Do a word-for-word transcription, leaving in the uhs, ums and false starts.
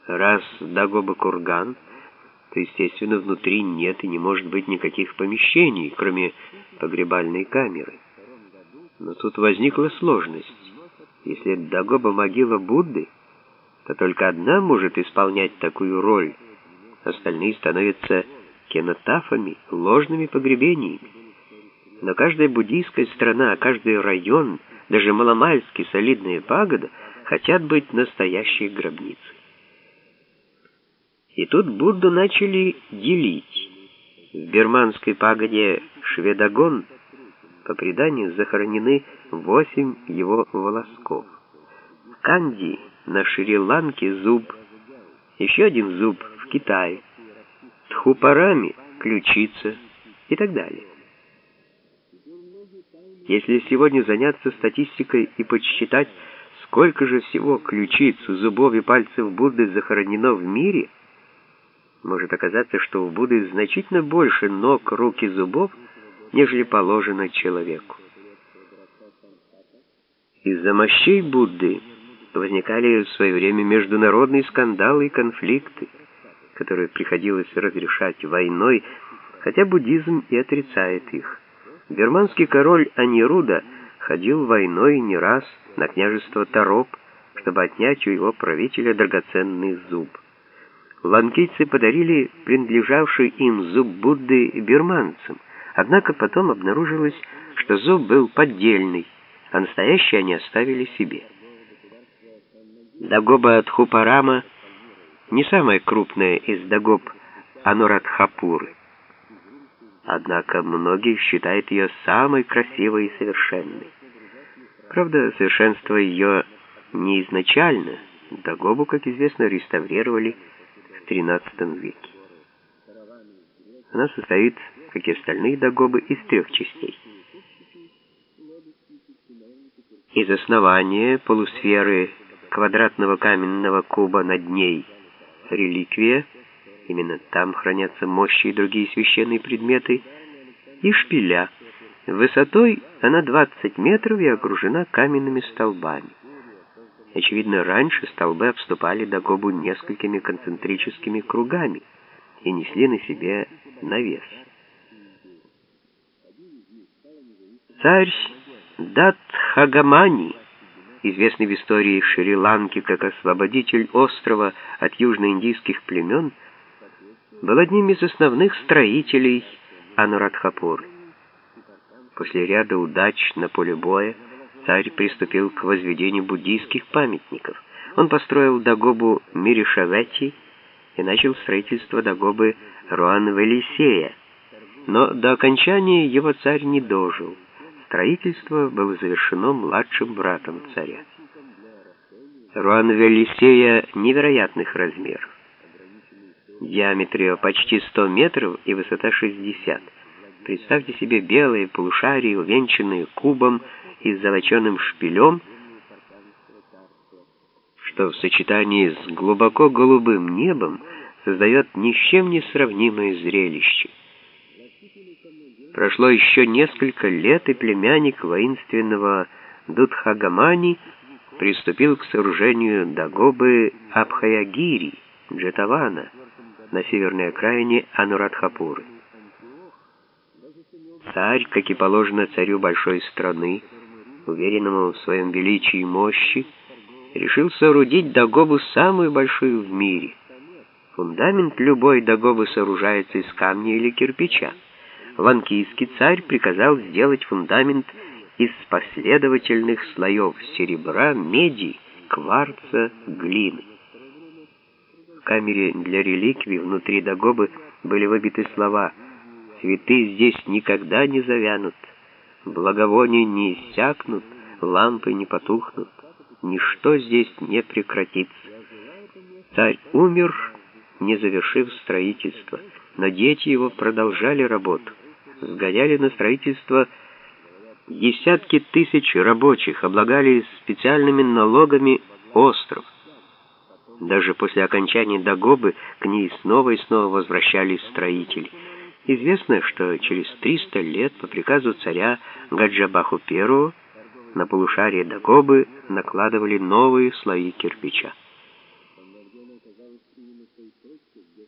Раз Дагоба курган, то, естественно, внутри нет и не может быть никаких помещений, кроме погребальной камеры. Но тут возникла сложность. Если Дагоба могила Будды, то только одна может исполнять такую роль. Остальные становятся кенотафами, ложными погребениями. Но каждая буддийская страна, каждый район, даже маломальски солидная пагода хотят быть настоящей гробницей. И тут Будду начали делить. В бирманской пагоде Шведагон, по преданию, захоронены восемь его волосков. В Канди на Шри-Ланке зуб, еще один зуб в Китае, Тхупарами ключица и так далее. Если сегодня заняться статистикой и подсчитать, сколько же всего ключиц, зубов и пальцев Будды захоронено в мире, может оказаться, что у Будды значительно больше ног, рук и зубов, нежели положено человеку. Из-за мощей Будды возникали в свое время международные скандалы и конфликты, которые приходилось разрешать войной, хотя буддизм и отрицает их. Бирманский король Анируда ходил войной не раз на княжество Тароп, чтобы отнять у его правителя драгоценный зуб. Ланкийцы подарили принадлежавший им зуб Будды бирманцам, однако потом обнаружилось, что зуб был поддельный, а настоящий они оставили себе. Дагоба Тхупарама не самая крупная из дагоб Анурадхапуры. Однако многие считают ее самой красивой и совершенной. Правда, совершенство ее не изначально. Дагобу, как известно, реставрировали в тринадцатом веке. Она состоит, как и остальные дагобы, из трех частей. Из основания полусферы квадратного каменного куба над ней реликвия, именно там хранятся мощи и другие священные предметы, и шпиля. Высотой она двадцать метров и окружена каменными столбами. Очевидно, раньше столбы обступали дагобу несколькими концентрическими кругами и несли на себе навес. Царь Датхагамани, известный в истории Шри-Ланки как освободитель острова от южноиндийских племен, был одним из основных строителей Анурадхапуры. После ряда удач на поле боя царь приступил к возведению буддийских памятников. Он построил дагобу Миришавети и начал строительство дагобы Руанвелисея. Но до окончания его царь не дожил. Строительство было завершено младшим братом царя. Руанвелисея невероятных размеров. Диаметр ее почти сто метров и высота шестьдесят. Представьте себе белые полушария, увенчанные кубом и золоченым шпилем, что в сочетании с глубоко голубым небом создает ни с чем не сравнимое зрелище. Прошло еще несколько лет, и племянник воинственного Дутхагамани приступил к сооружению дагобы Абхаягири, Джетавана, на северной окраине Анурадхапуры. Царь, как и положено царю большой страны, уверенному в своем величии и мощи, решил соорудить дагобу самую большую в мире. Фундамент любой дагобы сооружается из камня или кирпича. Ланкийский царь приказал сделать фундамент из последовательных слоев серебра, меди, кварца, глины. В камере для реликвий внутри дагобы были выбиты слова: «Цветы здесь никогда не завянут, благовония не иссякнут, лампы не потухнут, ничто здесь не прекратится». Царь умер, не завершив строительство, но дети его продолжали работу. Сгоняли на строительство десятки тысяч рабочих, облагали специальными налогами остров. Даже после окончания дагобы к ней снова и снова возвращались строители. Известно, что через триста лет по приказу царя Гаджабаху I на полушарие дагобы накладывали новые слои кирпича. оказалась именно той точкой, где